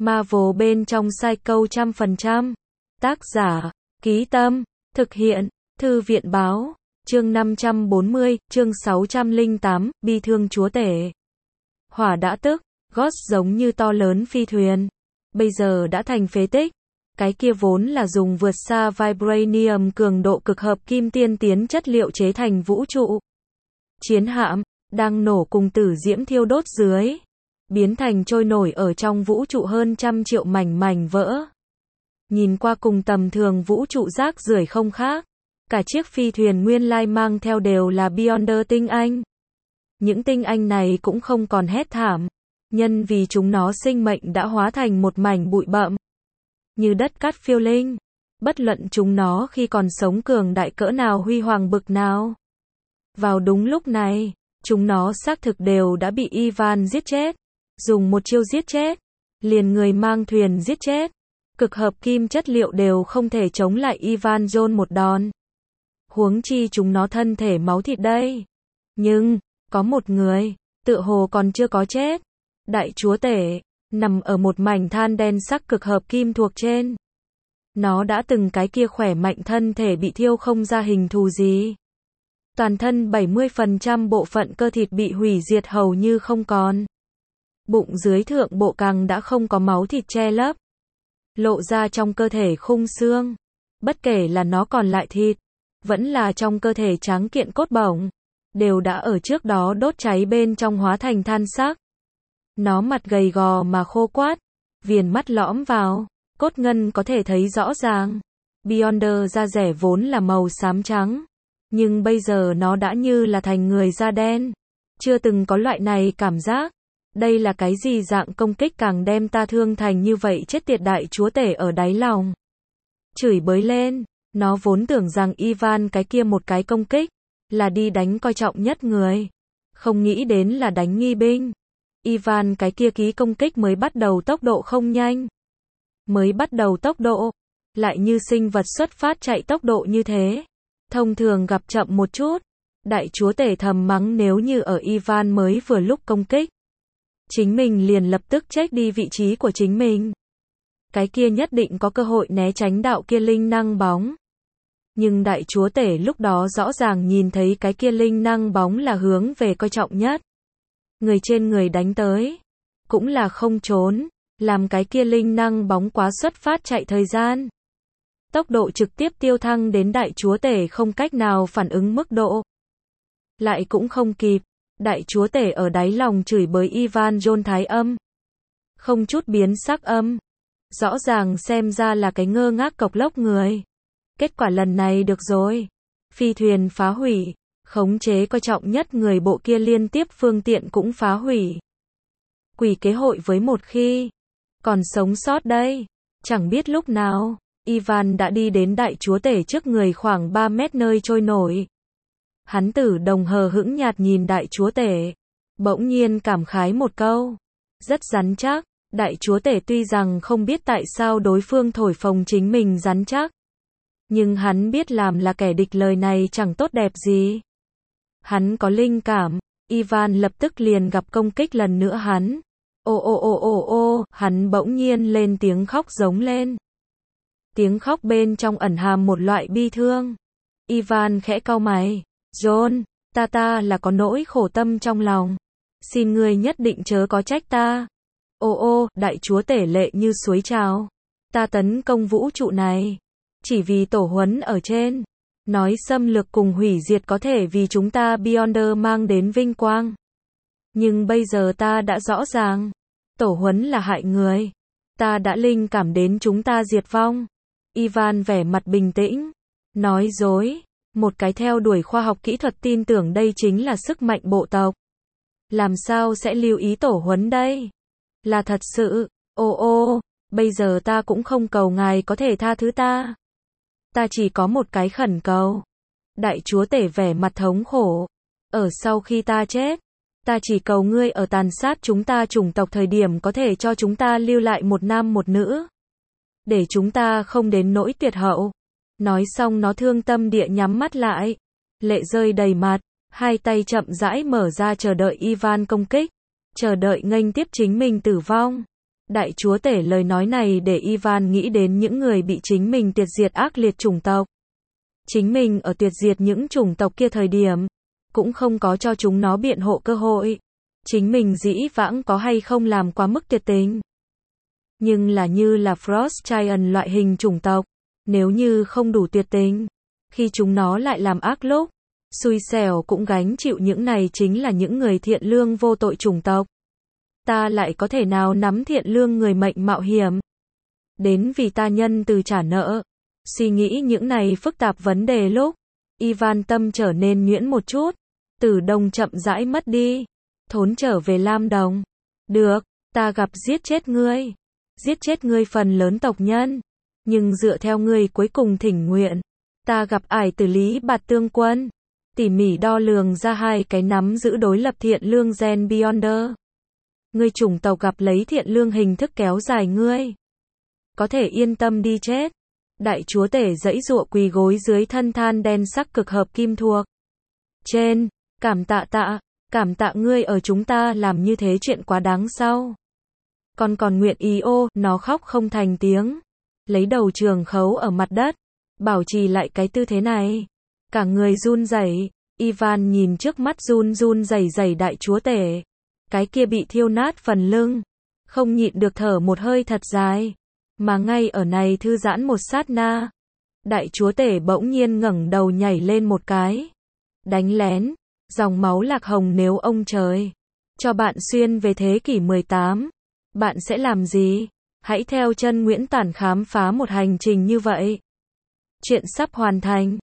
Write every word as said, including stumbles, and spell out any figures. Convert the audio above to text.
Marvel bên trong Psycho trăm phần trăm. Tác giả, Ký Tâm, thực hiện, Thư viện Báo, chương năm trăm bốn mươi, chương sáu trăm lẻ tám, bi thương chúa tể. Hỏa đã tức, Ghost giống như to lớn phi thuyền. Bây giờ đã thành phế tích. Cái kia vốn là dùng vượt xa Vibranium cường độ cực hợp kim tiên tiến chất liệu chế thành vũ trụ chiến hạm, đang nổ cùng tử diễm thiêu đốt dưới. Biến thành trôi nổi ở trong vũ trụ hơn trăm triệu mảnh mảnh vỡ. Nhìn qua cùng tầm thường vũ trụ rác rưởi không khác. Cả chiếc phi thuyền nguyên lai mang theo đều là Beyonder tinh anh. Những tinh anh này cũng không còn hét thảm. Nhân vì chúng nó sinh mệnh đã hóa thành một mảnh bụi bặm. Như đất cát phiêu linh. Bất luận chúng nó khi còn sống cường đại cỡ nào huy hoàng bực nào. Vào đúng lúc này, chúng nó xác thực đều đã bị Ivan giết chết. Dùng một chiêu giết chết. Liền người mang thuyền giết chết. Cực hợp kim chất liệu đều không thể chống lại Ivan John một đòn. Huống chi chúng nó thân thể máu thịt đây. Nhưng, có một người, tựa hồ còn chưa có chết. Đại chúa tể, nằm ở một mảnh than đen sắc cực hợp kim thuộc trên. Nó đã từng cái kia khỏe mạnh thân thể bị thiêu không ra hình thù gì. Toàn thân bảy mươi phần trăm bộ phận cơ thịt bị hủy diệt hầu như không còn. Bụng dưới thượng bộ càng đã không có máu thịt che lấp. Lộ ra trong cơ thể khung xương. Bất kể là nó còn lại thịt, vẫn là trong cơ thể tráng kiện cốt bổng, đều đã ở trước đó đốt cháy bên trong hóa thành than sắc. Nó mặt gầy gò mà khô quát, viền mắt lõm vào, cốt ngân có thể thấy rõ ràng. Beyonder da rẻ vốn là màu xám trắng, nhưng bây giờ nó đã như là thành người da đen. Chưa từng có loại này cảm giác. Đây là cái gì dạng công kích càng đem ta thương thành như vậy chết tiệt đại chúa tể ở đáy lòng. Chửi bới lên, nó vốn tưởng rằng Ivan cái kia một cái công kích, là đi đánh coi trọng nhất người. Không nghĩ đến là đánh nghi binh. Ivan cái kia ký công kích mới bắt đầu tốc độ không nhanh. Mới bắt đầu tốc độ, lại như sinh vật xuất phát chạy tốc độ như thế. Thông thường gặp chậm một chút. Đại chúa tể thầm mắng nếu như ở Ivan mới vừa lúc công kích. Chính mình liền lập tức chết đi vị trí của chính mình. Cái kia nhất định có cơ hội né tránh đạo kia linh năng bóng. Nhưng đại chúa tể lúc đó rõ ràng nhìn thấy cái kia linh năng bóng là hướng về coi trọng nhất. Người trên người đánh tới. Cũng là không trốn. Làm cái kia linh năng bóng quá xuất phát chạy thời gian. Tốc độ trực tiếp tiêu thăng đến đại chúa tể không cách nào phản ứng mức độ. Lại cũng không kịp. Đại chúa tể ở đáy lòng chửi bới Ivan John thái âm. Không chút biến sắc âm. Rõ ràng xem ra là cái ngơ ngác cộc lốc người. Kết quả lần này được rồi. Phi thuyền phá hủy. Khống chế coi trọng nhất người bộ kia liên tiếp phương tiện cũng phá hủy. Quỷ kế hội với một khi. Còn sống sót đây. Chẳng biết lúc nào. Ivan đã đi đến đại chúa tể trước người khoảng ba mét nơi trôi nổi. Hắn tử đồng hờ hững nhạt nhìn đại chúa tể. Bỗng nhiên cảm khái một câu. Rất rắn chắc. Đại chúa tể tuy rằng không biết tại sao đối phương thổi phồng chính mình rắn chắc. Nhưng hắn biết làm là kẻ địch lời này chẳng tốt đẹp gì. Hắn có linh cảm. Ivan lập tức liền gặp công kích lần nữa hắn. Ô ô ô ô ô, hắn bỗng nhiên lên tiếng khóc giống lên. Tiếng khóc bên trong ẩn hàm một loại bi thương. Ivan khẽ cau mày. John, ta ta là có nỗi khổ tâm trong lòng. Xin ngươi nhất định chớ có trách ta. Ô ô, đại chúa tể lệ như suối trào. Ta tấn công vũ trụ này. Chỉ vì tổ huấn ở trên. Nói xâm lược cùng hủy diệt có thể vì chúng ta Beyonder mang đến vinh quang. Nhưng bây giờ ta đã rõ ràng. Tổ huấn là hại người. Ta đã linh cảm đến chúng ta diệt vong. Ivan vẻ mặt bình tĩnh. Nói dối. Một cái theo đuổi khoa học kỹ thuật tin tưởng đây chính là sức mạnh bộ tộc. Làm sao sẽ lưu ý tổ huấn đây? Là thật sự. Ô ô, bây giờ ta cũng không cầu ngài có thể tha thứ ta. Ta chỉ có một cái khẩn cầu. Đại chúa tể vẻ mặt thống khổ. Ở sau khi ta chết, ta chỉ cầu ngươi ở tàn sát chúng ta chủng tộc thời điểm có thể cho chúng ta lưu lại một nam một nữ. Để chúng ta không đến nỗi tuyệt hậu. Nói xong nó thương tâm địa nhắm mắt lại. Lệ rơi đầy mặt. Hai tay chậm rãi mở ra chờ đợi Ivan công kích. Chờ đợi nghênh tiếp chính mình tử vong. Đại chúa tể lời nói này để Ivan nghĩ đến những người bị chính mình tuyệt diệt ác liệt chủng tộc. Chính mình ở tuyệt diệt những chủng tộc kia thời điểm, cũng không có cho chúng nó biện hộ cơ hội. Chính mình dĩ vãng có hay không làm quá mức tuyệt tình. Nhưng là như là Frost Giant loại hình chủng tộc, nếu như không đủ tuyệt tình, khi chúng nó lại làm ác lúc, xui xẻo cũng gánh chịu những này chính là những người thiện lương vô tội chủng tộc. Ta lại có thể nào nắm thiện lương người mệnh mạo hiểm đến vì ta nhân từ trả nợ. Suy nghĩ những này phức tạp vấn đề lúc, Ivan tâm trở nên nhuyễn một chút. Tử Đồng chậm rãi mất đi, thốn trở về Lam Đồng. Được, ta gặp giết chết ngươi, giết chết ngươi phần lớn tộc nhân, nhưng dựa theo ngươi cuối cùng thỉnh nguyện, ta gặp ải tử Lý Bạt Tương Quân, tỉ mỉ đo lường ra hai cái nắm giữ đối lập thiện lương gen Beyonder. Ngươi chủng tộc gặp lấy thiện lương hình thức kéo dài ngươi, có thể yên tâm đi chết. Đại chúa tể giãy giụa quỳ gối dưới thân than đen sắc cực hợp kim thuộc. Trên, cảm tạ tạ, cảm tạ ngươi ở chúng ta làm như thế chuyện quá đáng sau. Con còn nguyện ý ô, nó khóc không thành tiếng. Lấy đầu trường khấu ở mặt đất, bảo trì lại cái tư thế này. Cả người run rẩy, Ivan nhìn trước mắt run run rẩy rẩy đại chúa tể. Cái kia bị thiêu nát phần lưng, không nhịn được thở một hơi thật dài. Mà ngay ở này thư giãn một sát na, đại chúa tể bỗng nhiên ngẩng đầu nhảy lên một cái. Đánh lén, dòng máu lạc hồng nếu ông trời cho bạn xuyên về thế kỷ mười tám, bạn sẽ làm gì? Hãy theo chân Nguyễn Tản khám phá một hành trình như vậy. Chuyện sắp hoàn thành.